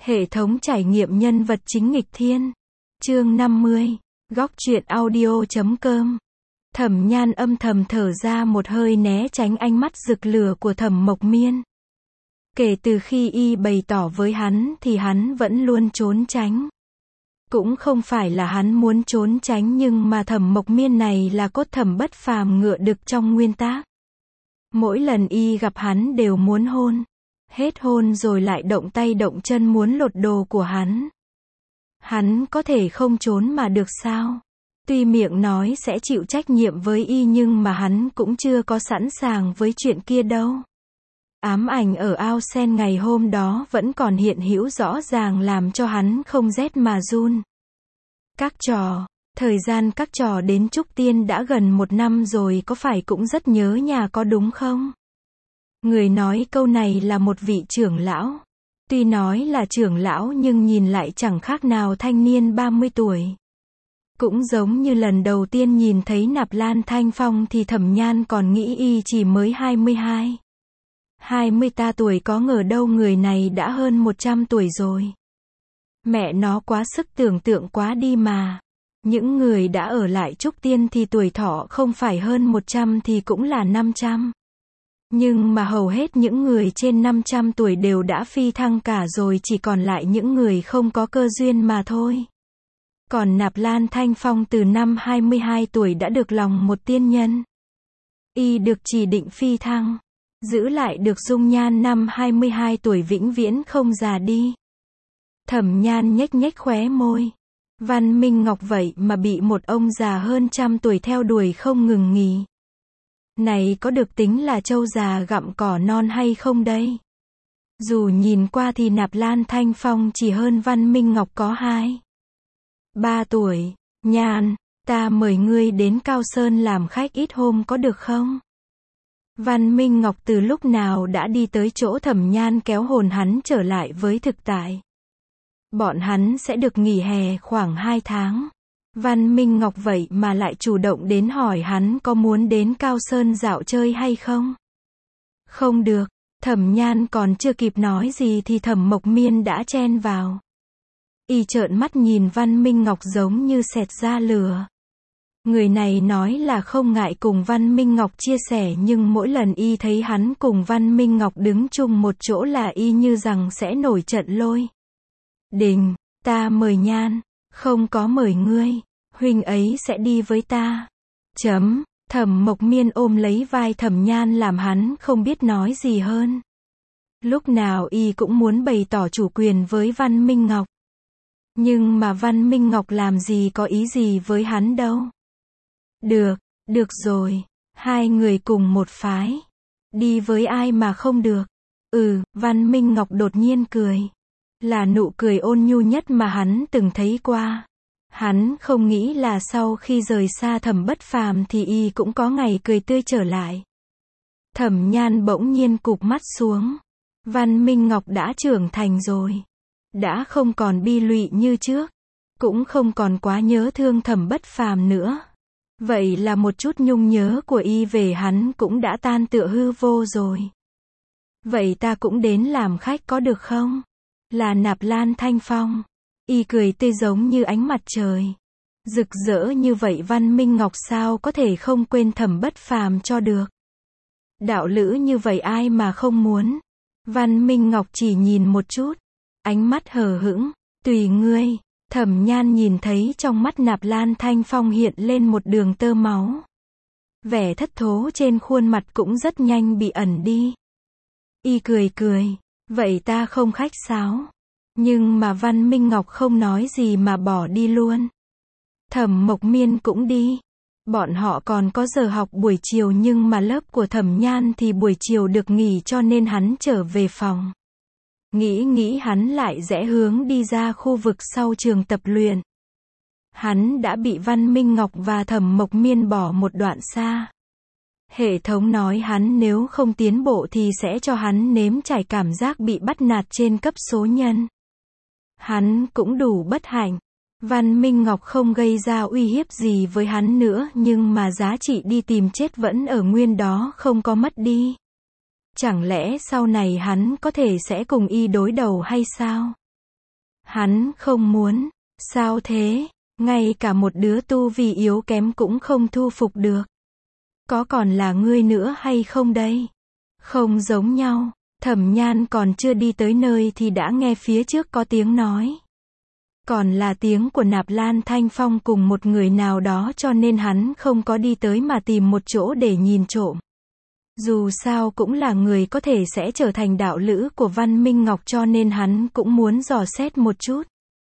Hệ thống trải nghiệm nhân vật chính nghịch thiên. Chương 50. Góc truyện audio.com. Thẩm Nhan âm thầm thở ra một hơi né tránh ánh mắt rực lửa của Thẩm Mộc Miên. Kể từ khi y bày tỏ với hắn thì hắn vẫn luôn trốn tránh. Cũng không phải là hắn muốn trốn tránh nhưng mà Thẩm Mộc Miên này là cốt thẩm bất phàm ngựa đực trong nguyên tác. Mỗi lần y gặp hắn đều muốn hôn. Hết hôn rồi lại động tay động chân muốn lột đồ của hắn. Hắn có thể không trốn mà được sao? Tuy miệng nói sẽ chịu trách nhiệm với y nhưng mà hắn cũng chưa có sẵn sàng với chuyện kia đâu. Ám ảnh ở ao sen ngày hôm đó vẫn còn hiện hữu rõ ràng làm cho hắn không rét mà run. Các trò, thời gian các trò đến Trúc Tiên đã gần 1 năm rồi, có phải cũng rất nhớ nhà có đúng không? Người nói câu này là một vị trưởng lão. Tuy nói là trưởng lão nhưng nhìn lại chẳng khác nào thanh niên 30 tuổi. Cũng giống như lần đầu tiên nhìn thấy Nạp Lan Thanh Phong thì Thẩm Nhan còn nghĩ y chỉ mới 22. 20 ta tuổi, có ngờ đâu người này đã hơn 100 tuổi rồi. Mẹ nó quá sức tưởng tượng quá đi mà. Những người đã ở lại Trúc Tiên thì tuổi thọ không phải hơn 100 thì cũng là 500. Nhưng mà hầu hết những người trên 500 tuổi đều đã phi thăng cả rồi, chỉ còn lại những người không có cơ duyên mà thôi. Còn Nạp Lan Thanh Phong từ năm 22 tuổi đã được lòng một tiên nhân. Y được chỉ định phi thăng, giữ lại được dung nhan năm 22 tuổi vĩnh viễn không già đi. Thẩm Nhan nhếch nhếch khóe môi. Văn Minh Ngọc vậy mà bị một ông già hơn 100 tuổi theo đuổi không ngừng nghỉ. Này có được tính là trâu già gặm cỏ non hay không đây? Dù nhìn qua thì Nạp Lan Thanh Phong chỉ hơn Văn Minh Ngọc có 2-3 tuổi. Nhan, ta mời ngươi đến Cao Sơn làm khách ít hôm có được không? Văn Minh Ngọc từ lúc nào đã đi tới chỗ Thẩm Nhan kéo hồn hắn trở lại với thực tại. Bọn hắn sẽ được nghỉ hè khoảng 2 tháng. Văn Minh Ngọc vậy mà lại chủ động đến hỏi hắn có muốn đến Cao Sơn dạo chơi hay không? Không được. Thẩm Nhan còn chưa kịp nói gì thì Thẩm Mộc Miên đã chen vào. Y trợn mắt nhìn Văn Minh Ngọc giống như xẹt ra lửa. Người này nói là không ngại cùng Văn Minh Ngọc chia sẻ, nhưng mỗi lần y thấy hắn cùng Văn Minh Ngọc đứng chung một chỗ là y như rằng sẽ nổi trận lôi đình. Ta mời Nhan, không có mời ngươi. Huynh ấy sẽ đi với ta. Thẩm Mộc Miên ôm lấy vai Thẩm Nhan làm hắn không biết nói gì hơn. Lúc nào y cũng muốn bày tỏ chủ quyền với Văn Minh Ngọc. Nhưng mà Văn Minh Ngọc làm gì có ý gì với hắn đâu. Được rồi. Hai người cùng một phái. Đi với ai mà không được. Văn Minh Ngọc đột nhiên cười. Là nụ cười ôn nhu nhất mà hắn từng thấy qua. Hắn không nghĩ là sau khi rời xa Thẩm Bất Phàm thì y cũng có ngày cười tươi trở lại. Thẩm Nhan bỗng nhiên cụp mắt xuống. Văn Minh Ngọc đã trưởng thành rồi. Đã không còn bi lụy như trước. Cũng không còn quá nhớ thương Thẩm Bất Phàm nữa. Vậy là một chút nhung nhớ của y về hắn cũng đã tan tựa hư vô rồi. Vậy ta cũng đến làm khách có được không? Là Nạp Lan Thanh Phong. Y cười tươi giống như ánh mặt trời. Rực rỡ như vậy Văn Minh Ngọc sao có thể không quên Thẩm Bất Phàm cho được. Đạo lữ như vậy ai mà không muốn. Văn Minh Ngọc chỉ nhìn một chút. Ánh mắt hờ hững. Tùy ngươi. Thẩm Nhan nhìn thấy trong mắt Nạp Lan Thanh Phong hiện lên một đường tơ máu. Vẻ thất thố trên khuôn mặt cũng rất nhanh bị ẩn đi. Y cười. Vậy ta không khách sáo. Nhưng mà Văn Minh Ngọc không nói gì mà bỏ đi luôn. Thẩm Mộc Miên cũng đi. Bọn họ còn có giờ học buổi chiều nhưng mà lớp của Thẩm Nhan thì buổi chiều được nghỉ cho nên hắn trở về phòng. Nghĩ hắn lại rẽ hướng đi ra khu vực sau trường tập luyện. Hắn đã bị Văn Minh Ngọc và Thẩm Mộc Miên bỏ một đoạn xa. Hệ thống nói hắn nếu không tiến bộ thì sẽ cho hắn nếm trải cảm giác bị bắt nạt trên cấp số nhân. Hắn cũng đủ bất hạnh. Văn Minh Ngọc không gây ra uy hiếp gì với hắn nữa nhưng mà giá trị đi tìm chết vẫn ở nguyên đó, không có mất đi. Chẳng lẽ sau này hắn có thể sẽ cùng y đối đầu hay sao? Hắn không muốn. Sao thế? Ngay cả một đứa tu vi yếu kém cũng không thu phục được. Có còn là ngươi nữa hay không đây? Không giống nhau. Thẩm Nhan còn chưa đi tới nơi thì đã nghe phía trước có tiếng nói. Còn là tiếng của Nạp Lan Thanh Phong cùng một người nào đó, cho nên hắn không có đi tới mà tìm một chỗ để nhìn trộm. Dù sao cũng là người có thể sẽ trở thành đạo lữ của Văn Minh Ngọc, cho nên hắn cũng muốn dò xét một chút.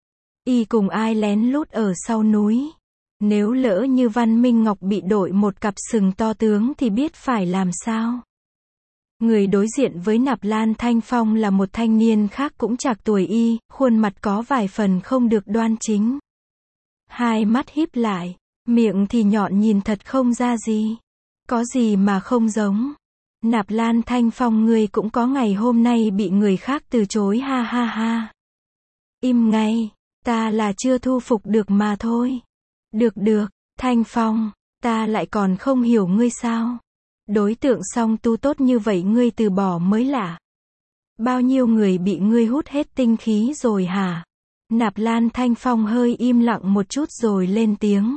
Y cùng ai lén lút ở sau núi. Nếu lỡ như Văn Minh Ngọc bị đội một cặp sừng to tướng thì biết phải làm sao. Người đối diện với Nạp Lan Thanh Phong là một thanh niên khác cũng trạc tuổi y, khuôn mặt có vài phần không được đoan chính. Hai mắt híp lại, miệng thì nhọn nhìn thật không ra gì. Có gì mà không giống. Nạp Lan Thanh Phong, ngươi cũng có ngày hôm nay bị người khác từ chối, ha ha ha. Im ngay, ta là chưa thu phục được mà thôi. Được, Thanh Phong, ta lại còn không hiểu ngươi sao. Đối tượng song tu tốt như vậy ngươi từ bỏ mới lạ. Bao nhiêu người bị ngươi hút hết tinh khí rồi hả? Nạp Lan Thanh Phong hơi im lặng một chút rồi lên tiếng.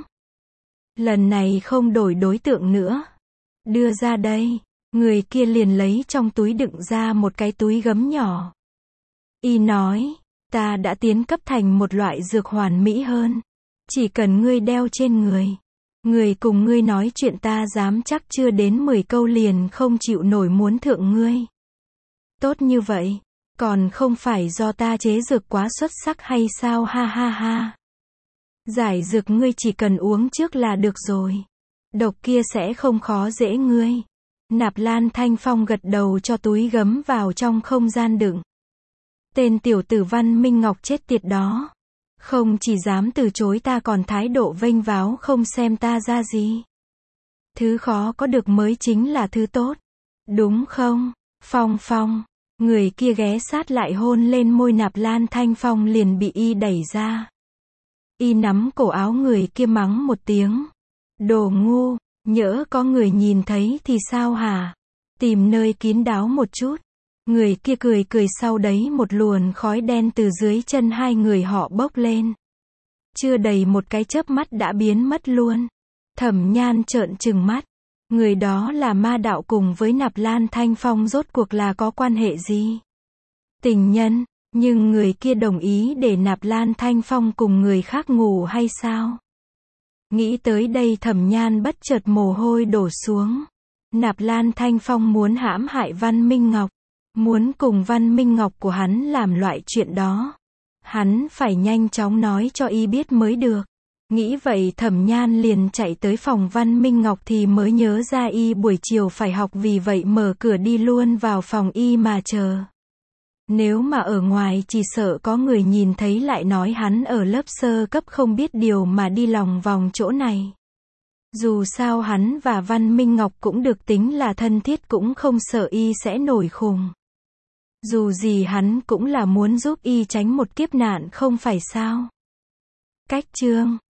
Lần này không đổi đối tượng nữa. Đưa ra đây. Người kia liền lấy trong túi đựng ra một cái túi gấm nhỏ. Y nói, ta đã tiến cấp thành một loại dược hoàn mỹ hơn. Chỉ cần ngươi đeo trên người. Người cùng ngươi nói chuyện ta dám chắc chưa đến 10 câu liền không chịu nổi muốn thượng ngươi. Tốt như vậy, còn không phải do ta chế dược quá xuất sắc hay sao, ha ha ha. Giải dược ngươi chỉ cần uống trước là được rồi. Độc kia sẽ không khó dễ ngươi. Nạp Lan Thanh Phong gật đầu cho túi gấm vào trong không gian đựng. Tên tiểu tử Văn Minh Ngọc chết tiệt đó. Không chỉ dám từ chối ta còn thái độ vênh váo không xem ta ra gì. Thứ khó có được mới chính là thứ tốt. Đúng không? Phong, người kia ghé sát lại hôn lên môi Nạp Lan Thanh Phong liền bị y đẩy ra. Y nắm cổ áo người kia mắng một tiếng. Đồ ngu, nhỡ có người nhìn thấy thì sao hả? Tìm nơi kín đáo một chút. Người kia cười sau đấy một luồng khói đen từ dưới chân hai người họ bốc lên. Chưa đầy một cái chớp mắt đã biến mất luôn. Thẩm Nhan trợn trừng mắt. Người đó là ma đạo cùng với Nạp Lan Thanh Phong rốt cuộc là có quan hệ gì? Tình nhân, nhưng người kia đồng ý để Nạp Lan Thanh Phong cùng người khác ngủ hay sao? Nghĩ tới đây Thẩm Nhan bất chợt mồ hôi đổ xuống. Nạp Lan Thanh Phong muốn hãm hại Văn Minh Ngọc. Muốn cùng Văn Minh Ngọc của hắn làm loại chuyện đó. Hắn phải nhanh chóng nói cho y biết mới được. Nghĩ vậy Thẩm Nhan liền chạy tới phòng Văn Minh Ngọc thì mới nhớ ra y buổi chiều phải học, vì vậy mở cửa đi luôn vào phòng y mà chờ. Nếu mà ở ngoài chỉ sợ có người nhìn thấy lại nói hắn ở lớp sơ cấp không biết điều mà đi lòng vòng chỗ này. Dù sao hắn và Văn Minh Ngọc cũng được tính là thân thiết, cũng không sợ y sẽ nổi khùng. Dù gì hắn cũng là muốn giúp y tránh một kiếp nạn không phải sao. Cách chương